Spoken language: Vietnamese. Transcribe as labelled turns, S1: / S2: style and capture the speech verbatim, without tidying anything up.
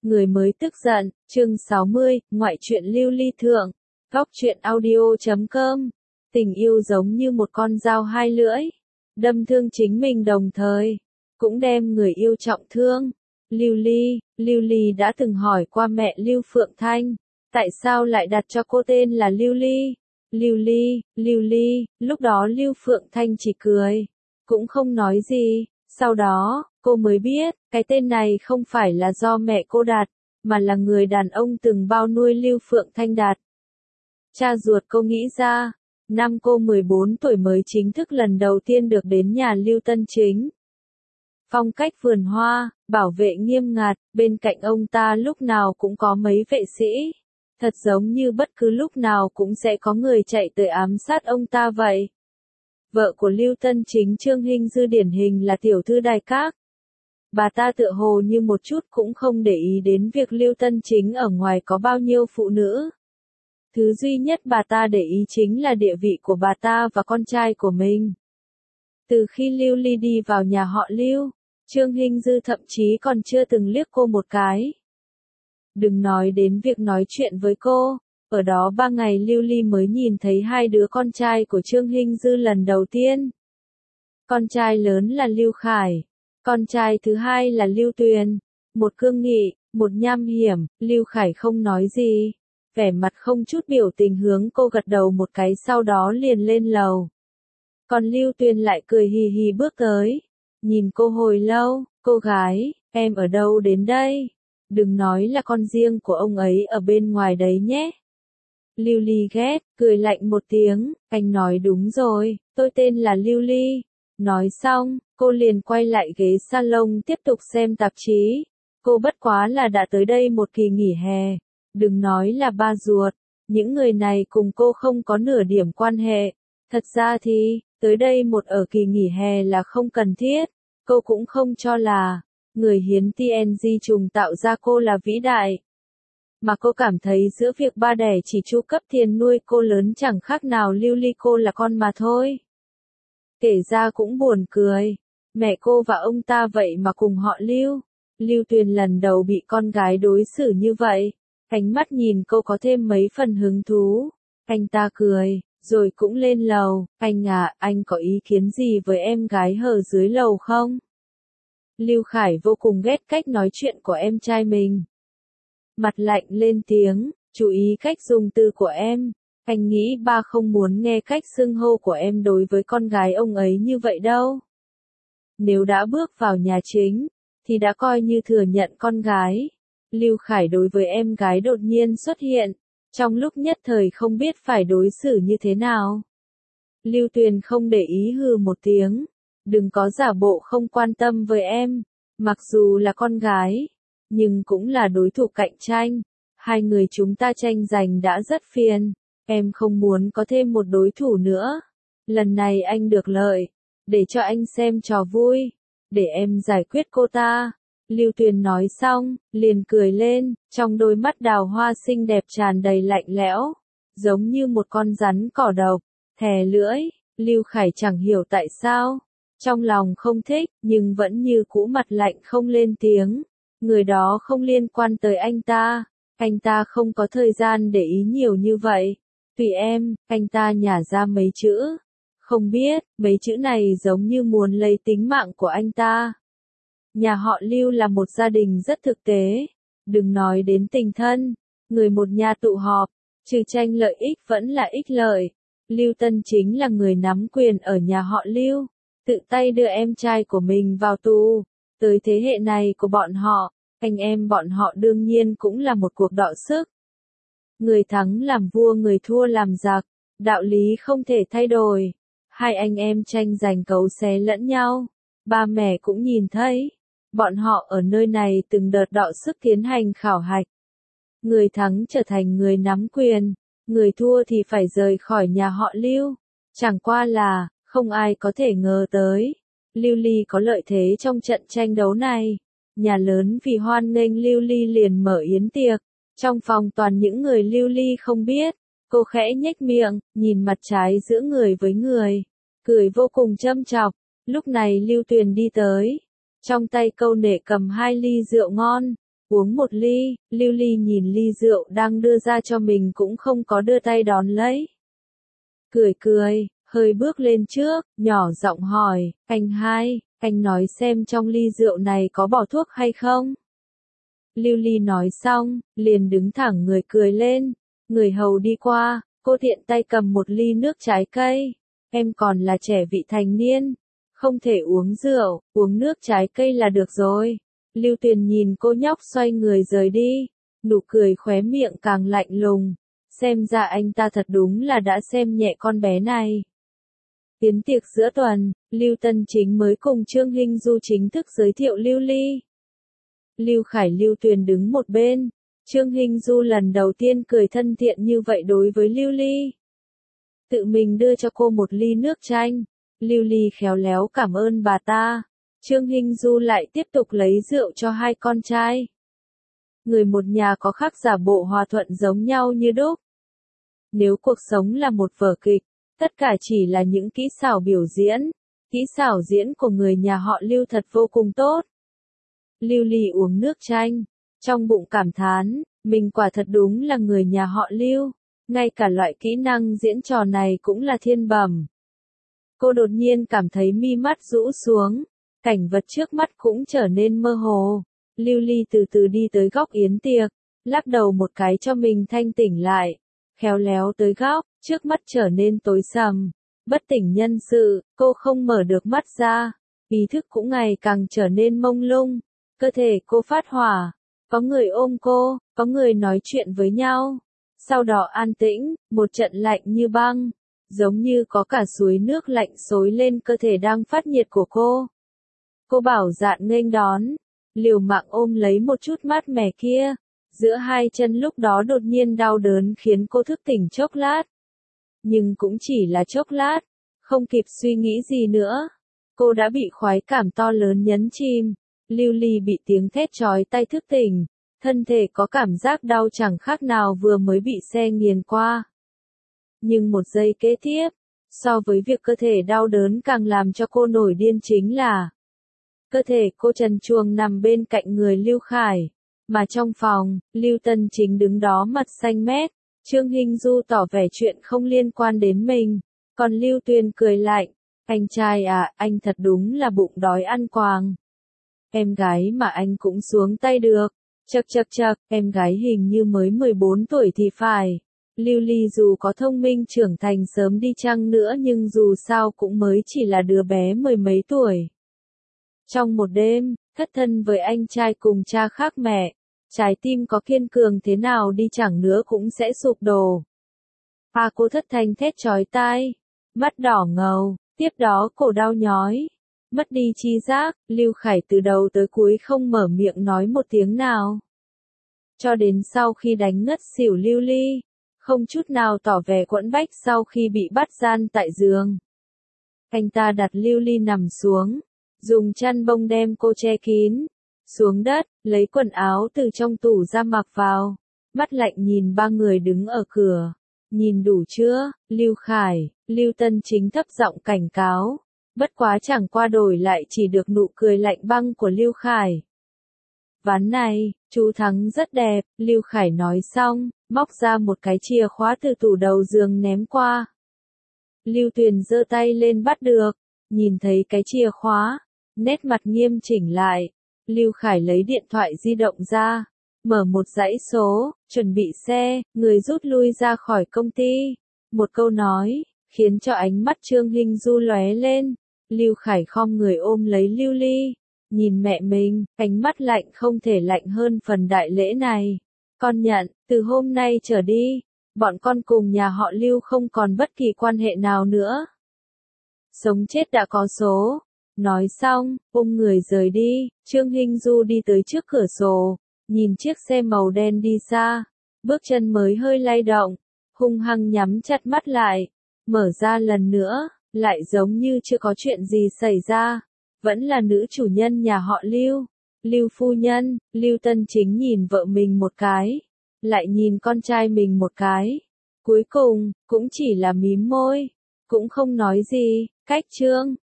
S1: Người mới tức giận, chương sáu mươi, ngoại truyện lưu ly thượng, góc truyện audio chấm com. Tình yêu giống như một con dao hai lưỡi, đâm thương chính mình đồng thời, cũng đem người yêu trọng thương. Lưu Ly, Lưu Ly đã từng hỏi qua mẹ Lưu Phượng Thanh, tại sao lại đặt cho cô tên là Lưu Ly? Lưu Ly, Lưu Ly, lúc đó Lưu Phượng Thanh chỉ cười, cũng không nói gì. Sau đó, cô mới biết, cái tên này không phải là do mẹ cô đặt, mà là người đàn ông từng bao nuôi Lưu Phượng Thanh đặt. Cha ruột cô nghĩ ra, năm cô mười bốn tuổi mới chính thức lần đầu tiên được đến nhà Lưu Tân Chính. Phong cách vườn hoa, bảo vệ nghiêm ngặt, bên cạnh ông ta lúc nào cũng có mấy vệ sĩ. Thật giống như bất cứ lúc nào cũng sẽ có người chạy tới ám sát ông ta vậy. Vợ của Lưu Tân Chính Trương Hinh Dư điển hình là tiểu thư đài các. Bà ta tựa hồ như một chút cũng không để ý đến việc Lưu Tân Chính ở ngoài có bao nhiêu phụ nữ. Thứ duy nhất bà ta để ý chính là địa vị của bà ta và con trai của mình. Từ khi Lưu Ly đi vào nhà họ Lưu, Trương Hinh Dư thậm chí còn chưa từng liếc cô một cái. Đừng nói đến việc nói chuyện với cô, ở đó ba ngày Lưu Ly mới nhìn thấy hai đứa con trai của Trương Hinh Dư lần đầu tiên. Con trai lớn là Lưu Khải, con trai thứ hai là Lưu Tuyền, một cương nghị, một nham hiểm. Lưu Khải không nói gì, vẻ mặt không chút biểu tình hướng cô gật đầu một cái sau đó liền lên lầu. Còn Lưu Tuyền lại cười hì hì bước tới, nhìn cô hồi lâu. Cô gái, em ở đâu đến đây? Đừng nói là con riêng của ông ấy ở bên ngoài đấy nhé. Lưu Ly ghét, cười lạnh một tiếng, anh nói đúng rồi, tôi tên là Lưu Ly. Nói xong, cô liền quay lại ghế salon tiếp tục xem tạp chí. Cô bất quá là đã tới đây một kỳ nghỉ hè. Đừng nói là ba ruột, những người này cùng cô không có nửa điểm quan hệ. Thật ra thì, tới đây một ở kỳ nghỉ hè là không cần thiết. Cô cũng không cho là người hiến tê en giê trùng tạo ra cô là vĩ đại. Mà cô cảm thấy giữa việc ba đẻ chỉ chu cấp tiền nuôi cô lớn chẳng khác nào Lưu Ly cô là con mà thôi. Kể ra cũng buồn cười, mẹ cô và ông ta vậy mà cùng họ Lưu. Lưu Tuyền lần đầu bị con gái đối xử như vậy, ánh mắt nhìn cô có thêm mấy phần hứng thú. Anh ta cười, rồi cũng lên lầu. Anh à, anh có ý kiến gì với em gái hờ dưới lầu không? Lưu Khải vô cùng ghét cách nói chuyện của em trai mình. Mặt lạnh lên tiếng, chú ý cách dùng từ của em. Anh nghĩ ba không muốn nghe cách xưng hô của em đối với con gái ông ấy như vậy đâu. Nếu đã bước vào nhà chính, thì đã coi như thừa nhận con gái. Lưu Khải đối với em gái đột nhiên xuất hiện, trong lúc nhất thời không biết phải đối xử như thế nào. Lưu Tuyền không để ý hừ một tiếng. Đừng có giả bộ không quan tâm với em, mặc dù là con gái, nhưng cũng là đối thủ cạnh tranh. Hai người chúng ta tranh giành đã rất phiền, em không muốn có thêm một đối thủ nữa. Lần này anh được lợi, để cho anh xem trò vui, để em giải quyết cô ta. Lưu Tuyền nói xong, liền cười lên, trong đôi mắt đào hoa xinh đẹp tràn đầy lạnh lẽo, giống như một con rắn cỏ độc, thè lưỡi. Lưu Khải chẳng hiểu tại sao, trong lòng không thích, nhưng vẫn như cũ mặt lạnh không lên tiếng. Người đó không liên quan tới anh ta, anh ta không có thời gian để ý nhiều như vậy. Tùy em, anh ta nhả ra mấy chữ. Không biết, mấy chữ này giống như muốn lấy tính mạng của anh ta. Nhà họ Lưu là một gia đình rất thực tế. Đừng nói đến tình thân, người một nhà tụ họp, trừ tranh lợi ích vẫn là ích lợi. Lưu Tân Chính là người nắm quyền ở nhà họ Lưu, tự tay đưa em trai của mình vào tù. Tới thế hệ này của bọn họ, anh em bọn họ đương nhiên cũng là một cuộc đọ sức. Người thắng làm vua, người thua làm giặc, đạo lý không thể thay đổi. Hai anh em tranh giành cấu xé lẫn nhau, ba mẹ cũng nhìn thấy. Bọn họ ở nơi này từng đợt đọ sức tiến hành khảo hạch. Người thắng trở thành người nắm quyền, người thua thì phải rời khỏi nhà họ Lưu. Chẳng qua là, không ai có thể ngờ tới, Lưu Ly có lợi thế trong trận tranh đấu này. Nhà lớn vì hoan nghênh Lưu Ly liền mở yến tiệc, trong phòng toàn những người Lưu Ly không biết. Cô khẽ nhếch miệng, nhìn mặt trái giữa người với người, cười vô cùng châm chọc. Lúc này Lưu Tuyền đi tới, trong tay câu nệ cầm hai ly rượu ngon, Uống một ly, Lưu Ly nhìn ly rượu đang đưa ra cho mình cũng không có đưa tay đón lấy. Cười cười, hơi bước lên trước, nhỏ giọng hỏi, anh hai, anh nói xem trong ly rượu này có bỏ thuốc hay không? Lưu Ly nói xong, liền đứng thẳng người cười lên, người hầu đi qua, cô tiện tay cầm một ly nước trái cây, em còn là trẻ vị thành niên, không thể uống rượu, uống nước trái cây là được rồi. Lưu Tuyền nhìn cô nhóc xoay người rời đi, nụ cười khóe miệng càng lạnh lùng, xem ra anh ta thật đúng là đã xem nhẹ con bé này. Tiến tiệc giữa tuần, Lưu Tân Chính mới cùng Trương Hinh Du chính thức giới thiệu Lưu Ly. Lưu Khải Lưu Tuyền đứng một bên, Trương Hinh Du lần đầu tiên cười thân thiện như vậy đối với Lưu Ly. Tự mình đưa cho cô một ly nước chanh, Lưu Ly khéo léo cảm ơn bà ta. Trương Hinh Du lại tiếp tục lấy rượu cho hai con trai. Người một nhà có khác giả bộ hòa thuận giống nhau như đúc. Nếu cuộc sống là một vở kịch, tất cả chỉ là những kỹ xảo biểu diễn. Kỹ xảo diễn của người nhà họ Lưu thật vô cùng tốt. Lưu Ly uống nước chanh, trong bụng cảm thán, mình quả thật đúng là người nhà họ Lưu. Ngay cả loại kỹ năng diễn trò này cũng là thiên bẩm. Cô đột nhiên cảm thấy mi mắt rũ xuống. Cảnh vật trước mắt cũng trở nên mơ hồ. Lưu Ly từ từ đi tới góc yến tiệc, lắc đầu một cái cho mình thanh tỉnh lại. Khéo léo tới góc, trước mắt trở nên tối sầm. Bất tỉnh nhân sự, cô không mở được mắt ra. Ý thức cũng ngày càng trở nên mông lung. Cơ thể cô phát hỏa. Có người ôm cô, có người nói chuyện với nhau. Sau đó an tĩnh, một trận lạnh như băng. Giống như có cả suối nước lạnh xối lên cơ thể đang phát nhiệt của cô. Cô bảo dạn nghênh đón, liều mạng ôm lấy một chút mát mẻ kia, giữa hai chân lúc đó đột nhiên đau đớn khiến cô thức tỉnh chốc lát. Nhưng cũng chỉ là chốc lát, không kịp suy nghĩ gì nữa. Cô đã bị khoái cảm to lớn nhấn chìm, Lưu Ly bị tiếng thét chói tai thức tỉnh, thân thể có cảm giác đau chẳng khác nào vừa mới bị xe nghiền qua. Nhưng một giây kế tiếp, so với việc cơ thể đau đớn càng làm cho cô nổi điên chính là cơ thể cô trần truồng nằm bên cạnh người Lưu Khải, mà trong phòng, Lưu Tân Chính đứng đó mặt xanh mét, Trương Hinh Du tỏ vẻ chuyện không liên quan đến mình, còn Lưu Tuyền cười lạnh, anh trai à, anh thật đúng là bụng đói ăn quàng. Em gái mà anh cũng xuống tay được, chậc chậc chậc, em gái hình như mới mười bốn tuổi thì phải. Lưu Ly dù có thông minh trưởng thành sớm đi chăng nữa nhưng dù sao cũng mới chỉ là đứa bé mười mấy tuổi. Trong một đêm, thất thân với anh trai cùng cha khác mẹ, trái tim có kiên cường thế nào đi chẳng nữa cũng sẽ sụp đổ. À cô thất thanh thét chói tai, mắt đỏ ngầu, tiếp đó cổ đau nhói, mất đi chi giác, Lưu Khải từ đầu tới cuối không mở miệng nói một tiếng nào. Cho đến sau khi đánh ngất xỉu Lưu Ly, không chút nào tỏ vẻ quẫn bách sau khi bị bắt gian tại giường. Anh ta đặt Lưu Ly nằm xuống, dùng chăn bông đem cô che kín, xuống đất, lấy quần áo từ trong tủ ra mặc vào, mắt lạnh nhìn ba người đứng ở cửa. Nhìn đủ chưa, Lưu Khải, Lưu Tân Chính thấp giọng cảnh cáo, bất quá chẳng qua đổi lại chỉ được nụ cười lạnh băng của Lưu Khải. Ván này, chú thắng rất đẹp, Lưu Khải nói xong, móc ra một cái chìa khóa từ tủ đầu giường ném qua. Lưu Tuyền giơ tay lên bắt được, nhìn thấy cái chìa khóa, nét mặt nghiêm chỉnh lại. Lưu Khải lấy điện thoại di động ra, mở một dãy số, chuẩn bị xe, người rút lui ra khỏi công ty. Một câu nói, khiến cho ánh mắt Trương Hinh Du lóe lên. Lưu Khải khom người ôm lấy Lưu Ly, nhìn mẹ mình, ánh mắt lạnh không thể lạnh hơn phần đại lễ này. Con nhận, từ hôm nay trở đi, bọn con cùng nhà họ Lưu không còn bất kỳ quan hệ nào nữa. Sống chết đã có số. Nói xong, ôm người rời đi, Trương Hinh Du đi tới trước cửa sổ, nhìn chiếc xe màu đen đi xa, bước chân mới hơi lay động, hung hăng nhắm chặt mắt lại, mở ra lần nữa, lại giống như chưa có chuyện gì xảy ra, vẫn là nữ chủ nhân nhà họ Lưu, Lưu phu nhân. Lưu Tân Chính nhìn vợ mình một cái, lại nhìn con trai mình một cái, cuối cùng, cũng chỉ là mím môi, cũng không nói gì, cách Trương